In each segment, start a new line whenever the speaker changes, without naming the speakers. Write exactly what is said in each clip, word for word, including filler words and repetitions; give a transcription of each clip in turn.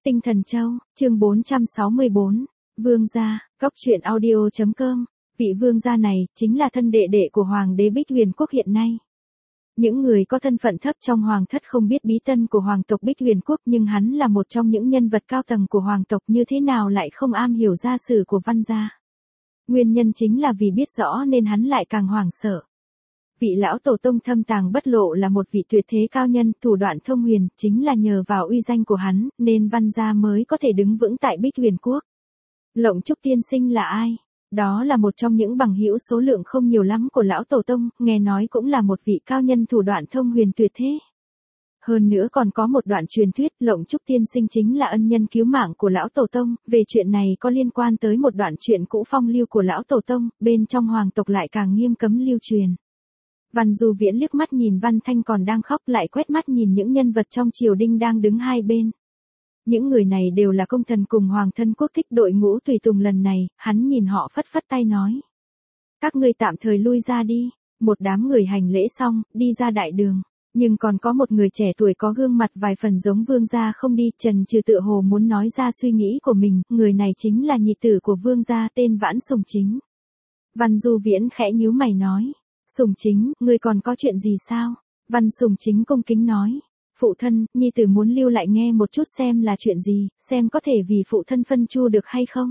Tinh Thần Châu, chương bốn trăm sáu mươi bốn, Vương gia, góc truyện audio chấm com. Vị vương gia này, chính là thân đệ đệ của Hoàng đế Bích Huyền Quốc hiện nay. Những người có thân phận thấp trong hoàng thất không biết bí tân của hoàng tộc Bích Huyền Quốc, nhưng hắn là một trong những nhân vật cao tầng của hoàng tộc, như thế nào lại không am hiểu gia sử của Văn gia. Nguyên nhân chính là vì biết rõ nên hắn lại càng hoảng sợ. Vị lão tổ tông thâm tàng bất lộ là một vị tuyệt thế cao nhân, thủ đoạn thông huyền, chính là nhờ vào uy danh của hắn, nên Văn gia mới có thể đứng vững tại Bích Huyền Quốc. Lộng Trúc tiên sinh là ai? Đó là một trong những bằng hữu số lượng không nhiều lắm của lão tổ tông, nghe nói cũng là một vị cao nhân thủ đoạn thông huyền tuyệt thế. Hơn nữa còn có một đoạn truyền thuyết, Lộng Trúc tiên sinh chính là ân nhân cứu mạng của lão tổ tông. Về chuyện này có liên quan tới một đoạn truyện cũ phong lưu của lão tổ tông, bên trong hoàng tộc lại càng nghiêm cấm lưu truyền. Văn Du Viễn liếc mắt nhìn Văn Thanh còn đang khóc, lại quét mắt nhìn những nhân vật trong triều đình đang đứng hai bên. Những người này đều là công thần cùng hoàng thân quốc thích đội ngũ tùy tùng lần này, hắn nhìn họ phất phất tay nói. Các ngươi tạm thời lui ra đi. Một đám người hành lễ xong, đi ra đại đường. Nhưng còn có một người trẻ tuổi có gương mặt vài phần giống vương gia không đi, chần chừ tựa hồ muốn nói ra suy nghĩ của mình, người này chính là nhị tử của vương gia tên Vãn Sùng Chính. Văn Du Viễn khẽ nhíu mày nói. Sùng Chính, ngươi còn có chuyện gì sao? Văn Sùng Chính cung kính nói. Phụ thân, nhi tử muốn lưu lại nghe một chút xem là chuyện gì, xem có thể vì phụ thân phân chu được hay không.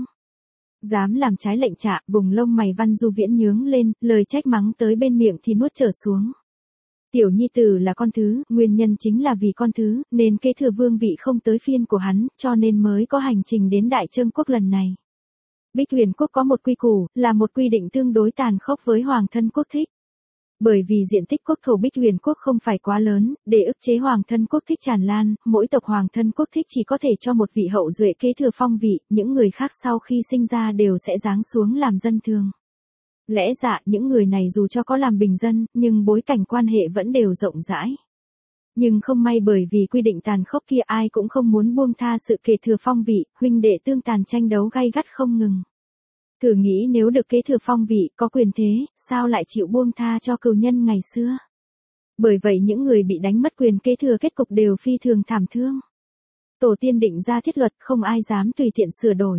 Dám làm trái lệnh trạ, vùng lông mày Văn Du Viễn nhướng lên, lời trách mắng tới bên miệng thì nuốt trở xuống. Tiểu nhi tử là con thứ, nguyên nhân chính là vì con thứ, nên kế thừa vương vị không tới phiên của hắn, cho nên mới có hành trình đến Đại Trương Quốc lần này. Bích Huyền Quốc có một quy củ, là một quy định tương đối tàn khốc với hoàng thân quốc thích. Bởi vì diện tích quốc thổ Bích Huyền Quốc không phải quá lớn, để ức chế hoàng thân quốc thích tràn lan, mỗi tộc hoàng thân quốc thích chỉ có thể cho một vị hậu duệ kế thừa phong vị, những người khác sau khi sinh ra đều sẽ giáng xuống làm dân thường. Lẽ dạ, những người này dù cho có làm bình dân, nhưng bối cảnh quan hệ vẫn đều rộng rãi. Nhưng không may bởi vì quy định tàn khốc kia, ai cũng không muốn buông tha sự kế thừa phong vị, huynh đệ tương tàn tranh đấu gay gắt không ngừng. Thử nghĩ nếu được kế thừa phong vị, có quyền thế, sao lại chịu buông tha cho cừu nhân ngày xưa. Bởi vậy những người bị đánh mất quyền kế thừa kết cục đều phi thường thảm thương. Tổ tiên định ra thiết luật, không ai dám tùy tiện sửa đổi.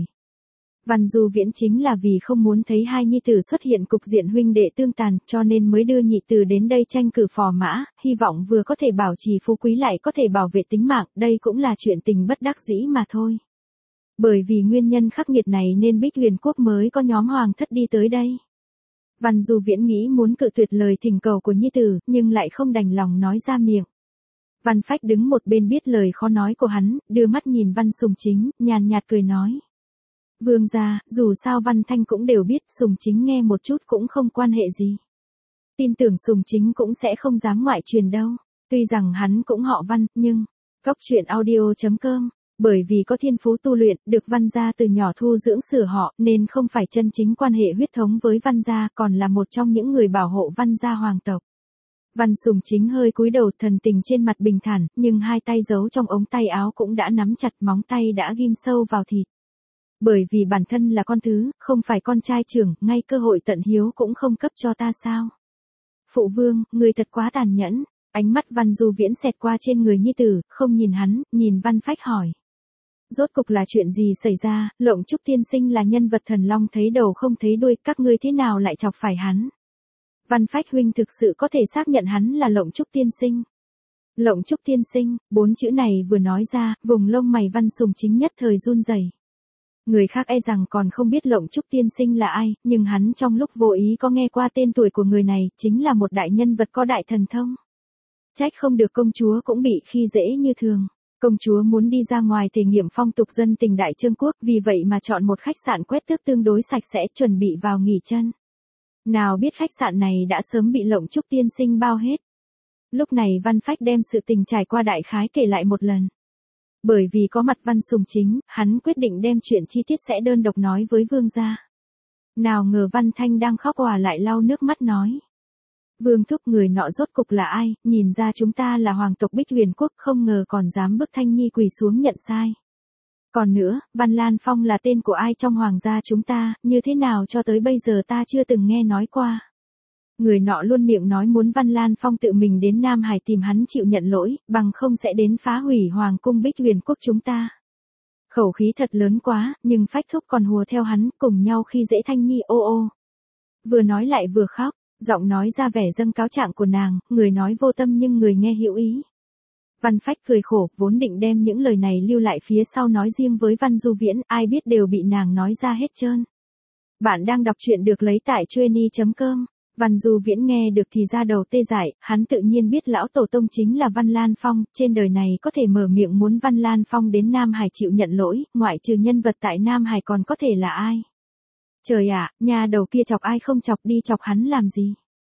Văn Du Viễn chính là vì không muốn thấy hai nhi tử xuất hiện cục diện huynh đệ tương tàn, cho nên mới đưa nhị tử đến đây tranh cử phò mã, hy vọng vừa có thể bảo trì phú quý lại có thể bảo vệ tính mạng, đây cũng là chuyện tình bất đắc dĩ mà thôi. Bởi vì nguyên nhân khắc nghiệt này nên Bích Huyền Quốc mới có nhóm hoàng thất đi tới đây. Văn Du Viễn nghĩ muốn cự tuyệt lời thỉnh cầu của nhi tử, nhưng lại không đành lòng nói ra miệng. Văn Phách đứng một bên biết lời khó nói của hắn, đưa mắt nhìn Văn Sùng Chính, nhàn nhạt cười nói. Vương gia, dù sao Văn Thanh cũng đều biết, Sùng Chính nghe một chút cũng không quan hệ gì. Tin tưởng Sùng Chính cũng sẽ không dám ngoại truyền đâu. Tuy rằng hắn cũng họ Văn, nhưng... Góc truyện audio chấm com. Bởi vì có thiên phú tu luyện, được Văn gia từ nhỏ thu dưỡng sửa họ, nên không phải chân chính quan hệ huyết thống với Văn gia, còn là một trong những người bảo hộ Văn gia hoàng tộc. Văn Sùng Chính hơi cúi đầu, thần tình trên mặt bình thản, nhưng hai tay giấu trong ống tay áo cũng đã nắm chặt, móng tay đã ghim sâu vào thịt. Bởi vì bản thân là con thứ, không phải con trai trưởng, ngay cơ hội tận hiếu cũng không cấp cho ta sao? Phụ vương, người thật quá tàn nhẫn. Ánh mắt Văn Du Viễn xẹt qua trên người nhi tử, không nhìn hắn, nhìn Văn Phách hỏi. Rốt cục là chuyện gì xảy ra? Lộng Trúc tiên sinh là nhân vật thần long thấy đầu không thấy đuôi, các ngươi thế nào lại chọc phải hắn? Văn Phách huynh thực sự có thể xác nhận hắn là Lộng Trúc tiên sinh. Lộng Trúc tiên sinh, bốn chữ này vừa nói ra, vùng lông mày Văn Sùng Chính nhất thời run rẩy. Người khác e rằng còn không biết Lộng Trúc tiên sinh là ai, nhưng hắn trong lúc vô ý có nghe qua tên tuổi của người này, chính là một đại nhân vật có đại thần thông. Trách không được công chúa cũng bị khi dễ như thường. Công chúa muốn đi ra ngoài thể nghiệm phong tục dân tình Đại Trương Quốc, vì vậy mà chọn một khách sạn quét tước tương đối sạch sẽ, chuẩn bị vào nghỉ chân. Nào biết khách sạn này đã sớm bị Lộng Trúc tiên sinh bao hết. Lúc này Văn Phách đem sự tình trải qua đại khái kể lại một lần. Bởi vì có mặt Văn Sùng Chính, hắn quyết định đem chuyện chi tiết sẽ đơn độc nói với vương gia. Nào ngờ Văn Thanh đang khóc òa lại lau nước mắt nói. Vương thúc, người nọ rốt cục là ai, nhìn ra chúng ta là hoàng tộc Bích Huyền Quốc, không ngờ còn dám bức Thanh Nhi quỳ xuống nhận sai. Còn nữa, Văn Lan Phong là tên của ai trong hoàng gia chúng ta, như thế nào cho tới bây giờ ta chưa từng nghe nói qua. Người nọ luôn miệng nói muốn Văn Lan Phong tự mình đến Nam Hải tìm hắn chịu nhận lỗi, bằng không sẽ đến phá hủy hoàng cung Bích Huyền Quốc chúng ta. Khẩu khí thật lớn quá, nhưng Phách Thúc còn hùa theo hắn, cùng nhau khi dễ Thanh Nhi ô ô. Vừa nói lại vừa khóc, giọng nói ra vẻ dâng cáo trạng của nàng, người nói vô tâm nhưng người nghe hữu ý. Văn Phách cười khổ, vốn định đem những lời này lưu lại phía sau nói riêng với Văn Du Viễn, ai biết đều bị nàng nói ra hết trơn. Bạn đang đọc truyện được lấy tại chueny chấm com. Văn Du Viễn nghe được thì ra đầu tê dại, hắn tự nhiên biết lão tổ tông chính là Văn Lan Phong, trên đời này có thể mở miệng muốn Văn Lan Phong đến Nam Hải chịu nhận lỗi, ngoại trừ nhân vật tại Nam Hải còn có thể là ai. Trời ạ, nhà đầu kia chọc ai không chọc đi chọc hắn làm gì.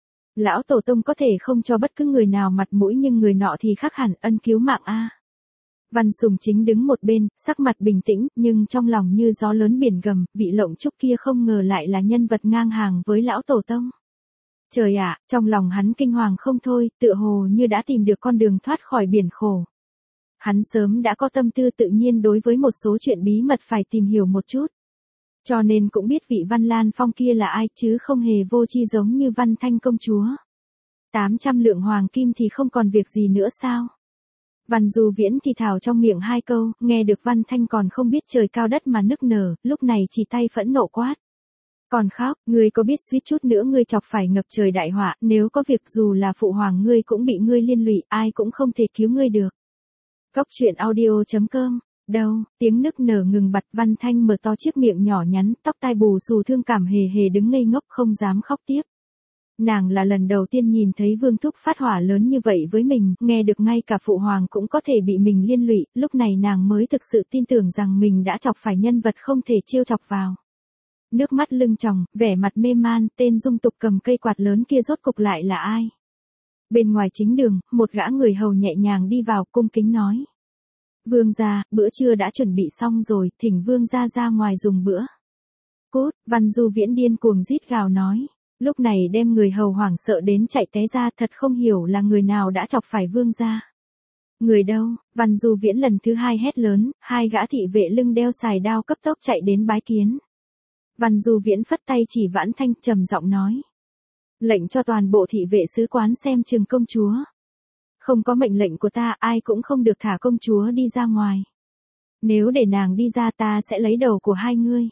Lão tổ tông có thể không cho bất cứ người nào mặt mũi nhưng người nọ thì khác hẳn, ân cứu mạng a. Văn Sùng Chính đứng một bên, sắc mặt bình tĩnh, nhưng trong lòng như gió lớn biển gầm, vị Lộng Trúc kia không ngờ lại là nhân vật ngang hàng với lão tổ tông. Trời ạ, trong lòng hắn kinh hoàng không thôi, tựa hồ như đã tìm được con đường thoát khỏi biển khổ. Hắn sớm đã có tâm tư tự nhiên đối với một số chuyện bí mật phải tìm hiểu một chút. Cho nên cũng biết vị Văn Lan Phong kia là ai chứ không hề vô tri giống như Văn Thanh công chúa. tám trăm lượng hoàng kim thì không còn việc gì nữa sao? Văn Du Viễn thì thào trong miệng hai câu, nghe được Văn Thanh còn không biết trời cao đất mà nức nở, lúc này chỉ tay phẫn nộ quát. Còn khóc, ngươi có biết suýt chút nữa ngươi chọc phải ngập trời đại họa, nếu có việc dù là phụ hoàng ngươi cũng bị ngươi liên lụy, ai cũng không thể cứu ngươi được. Góc truyện audio chấm com. Đâu, tiếng nức nở ngừng bặt, Văn Thanh mở to chiếc miệng nhỏ nhắn, tóc tai bù xù thương cảm hề hề đứng ngây ngốc không dám khóc tiếp. Nàng là lần đầu tiên nhìn thấy Vương Thúc phát hỏa lớn như vậy với mình, nghe được ngay cả phụ hoàng cũng có thể bị mình liên lụy, lúc này nàng mới thực sự tin tưởng rằng mình đã chọc phải nhân vật không thể trêu chọc vào. Nước mắt lưng tròng, vẻ mặt mê man, tên dung tục cầm cây quạt lớn kia rốt cục lại là ai? Bên ngoài chính đường, một gã người hầu nhẹ nhàng đi vào, cung kính nói. Vương gia, bữa trưa đã chuẩn bị xong rồi, thỉnh vương gia ra ngoài dùng bữa. Cút, Văn Du Viễn điên cuồng rít gào nói. Lúc này đem người hầu hoảng sợ đến chạy té ra, thật không hiểu là người nào đã chọc phải vương gia. Người đâu? Văn Du Viễn lần thứ hai hét lớn, hai gã thị vệ lưng đeo xài đao cấp tốc chạy đến bái kiến. Văn Du Viễn phất tay chỉ Vãn Thanh trầm giọng nói. Lệnh cho toàn bộ thị vệ sứ quán xem chừng công chúa. Không có mệnh lệnh của ta, ai cũng không được thả công chúa đi ra ngoài. Nếu để nàng đi ra ta sẽ lấy đầu của hai ngươi.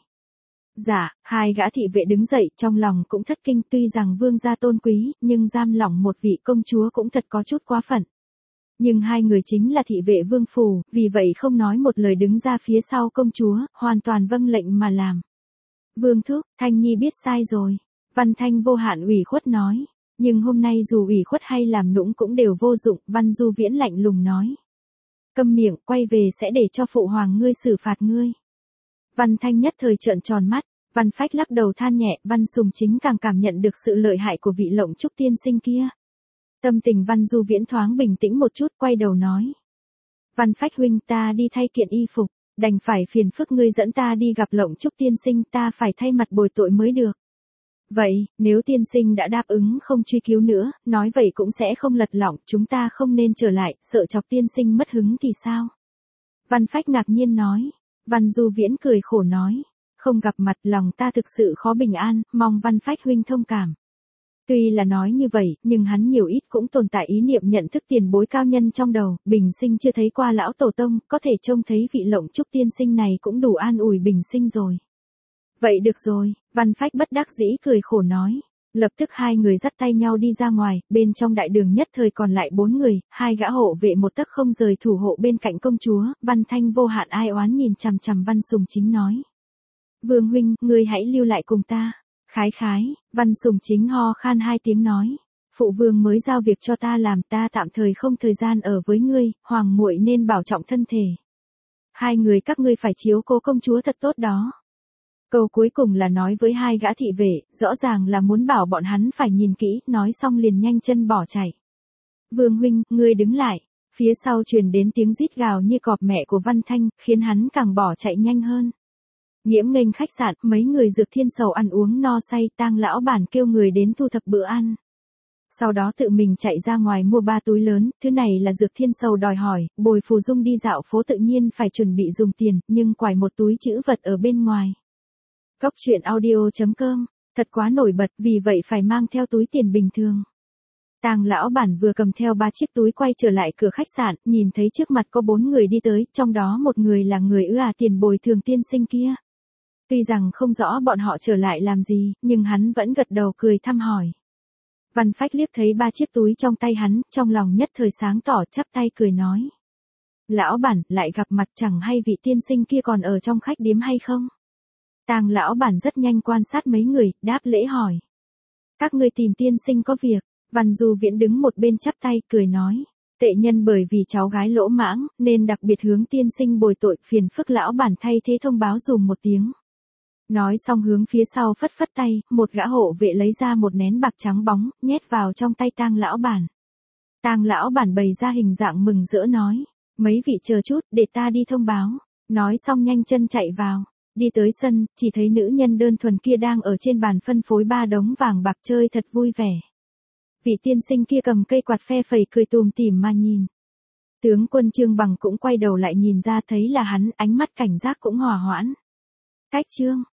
Dạ, hai gã thị vệ đứng dậy, trong lòng cũng thất kinh, tuy rằng vương gia tôn quý, nhưng giam lỏng một vị công chúa cũng thật có chút quá phận. Nhưng hai người chính là thị vệ vương phủ, vì vậy không nói một lời đứng ra phía sau công chúa, hoàn toàn vâng lệnh mà làm. Vương thúc, Thanh Nhi biết sai rồi. Văn Thanh vô hạn ủy khuất nói. Nhưng hôm nay dù ủy khuất hay làm nũng cũng đều vô dụng, Văn Du Viễn lạnh lùng nói. Câm miệng, quay về sẽ để cho phụ hoàng ngươi xử phạt ngươi. Văn Thanh nhất thời trợn tròn mắt, Văn Phách lắc đầu than nhẹ, Văn Sùng Chính càng cảm nhận được sự lợi hại của vị Lộng Trúc tiên sinh kia. Tâm tình Văn Du Viễn thoáng bình tĩnh một chút, quay đầu nói. Văn Phách huynh, ta đi thay kiện y phục, đành phải phiền phức ngươi dẫn ta đi gặp Lộng Trúc tiên sinh, ta phải thay mặt bồi tội mới được. Vậy, nếu tiên sinh đã đáp ứng không truy cứu nữa, nói vậy cũng sẽ không lật lọng, chúng ta không nên trở lại, sợ chọc tiên sinh mất hứng thì sao? Văn Phách ngạc nhiên nói. Văn Du Viễn cười khổ nói. Không gặp mặt lòng ta thực sự khó bình an, mong Văn Phách huynh thông cảm. Tuy là nói như vậy, nhưng hắn nhiều ít cũng tồn tại ý niệm nhận thức tiền bối cao nhân trong đầu, bình sinh chưa thấy qua lão tổ tông, có thể trông thấy vị Lộng Trúc tiên sinh này cũng đủ an ủi bình sinh rồi. Vậy được rồi, Văn Phách bất đắc dĩ cười khổ nói. Lập tức hai người dắt tay nhau đi ra ngoài, bên trong đại đường nhất thời còn lại bốn người, hai gã hộ vệ một tấc không rời thủ hộ bên cạnh công chúa, Văn Thanh vô hạn ai oán nhìn chằm chằm Văn Sùng Chính nói. Vương huynh, ngươi hãy lưu lại cùng ta. Khái khái, Văn Sùng Chính ho khan hai tiếng nói. Phụ vương mới giao việc cho ta làm, ta tạm thời không thời gian ở với ngươi, hoàng muội nên bảo trọng thân thể. Hai người các ngươi phải chiếu cố công chúa thật tốt đó. Câu cuối cùng là nói với hai gã thị vệ, rõ ràng là muốn bảo bọn hắn phải nhìn kỹ, nói xong liền nhanh chân bỏ chạy. Vương huynh, ngươi đứng lại. Phía sau truyền đến tiếng rít gào như cọp mẹ của Văn Thanh, khiến hắn càng bỏ chạy nhanh hơn. Nghiễm nghênh khách sạn, mấy người Dược Thiên Sầu ăn uống no say, Tang lão bản kêu người đến thu thập bữa ăn. Sau đó tự mình chạy ra ngoài mua ba túi lớn, thứ này là Dược Thiên Sầu đòi hỏi, Bồi Phù Dung đi dạo phố tự nhiên phải chuẩn bị dùng tiền, nhưng quải một túi trữ vật ở bên ngoài. Góc truyện audio chấm com, thật quá nổi bật, vì vậy phải mang theo túi tiền bình thường. Tang lão bản vừa cầm theo ba chiếc túi quay trở lại cửa khách sạn, nhìn thấy trước mặt có bốn người đi tới, trong đó một người là người ư à tiền bồi thường tiên sinh kia. Tuy rằng không rõ bọn họ trở lại làm gì, nhưng hắn vẫn gật đầu cười thăm hỏi. Văn Phách liếc thấy ba chiếc túi trong tay hắn, trong lòng nhất thời sáng tỏ, chắp tay cười nói. Lão bản, lại gặp mặt, chẳng hay vị tiên sinh kia còn ở trong khách điếm hay không? Tang lão bản rất nhanh quan sát mấy người, đáp lễ hỏi. Các ngươi tìm tiên sinh có việc. Văn Du Viễn đứng một bên chắp tay, cười nói. Tệ nhân bởi vì cháu gái lỗ mãng, nên đặc biệt hướng tiên sinh bồi tội, phiền phức lão bản thay thế thông báo dùm một tiếng. Nói xong hướng phía sau phất phất tay, một gã hộ vệ lấy ra một nén bạc trắng bóng, nhét vào trong tay Tang lão bản. Tang lão bản bày ra hình dạng mừng rỡ nói. Mấy vị chờ chút, để ta đi thông báo. Nói xong nhanh chân chạy vào. Đi tới sân, chỉ thấy nữ nhân đơn thuần kia đang ở trên bàn phân phối ba đống vàng bạc chơi thật vui vẻ. Vị tiên sinh kia cầm cây quạt phe phẩy cười tùm tỉm mà nhìn. Tướng quân Trương Bằng cũng quay đầu lại nhìn ra, thấy là hắn, ánh mắt cảnh giác cũng hòa hoãn. Cách Trương,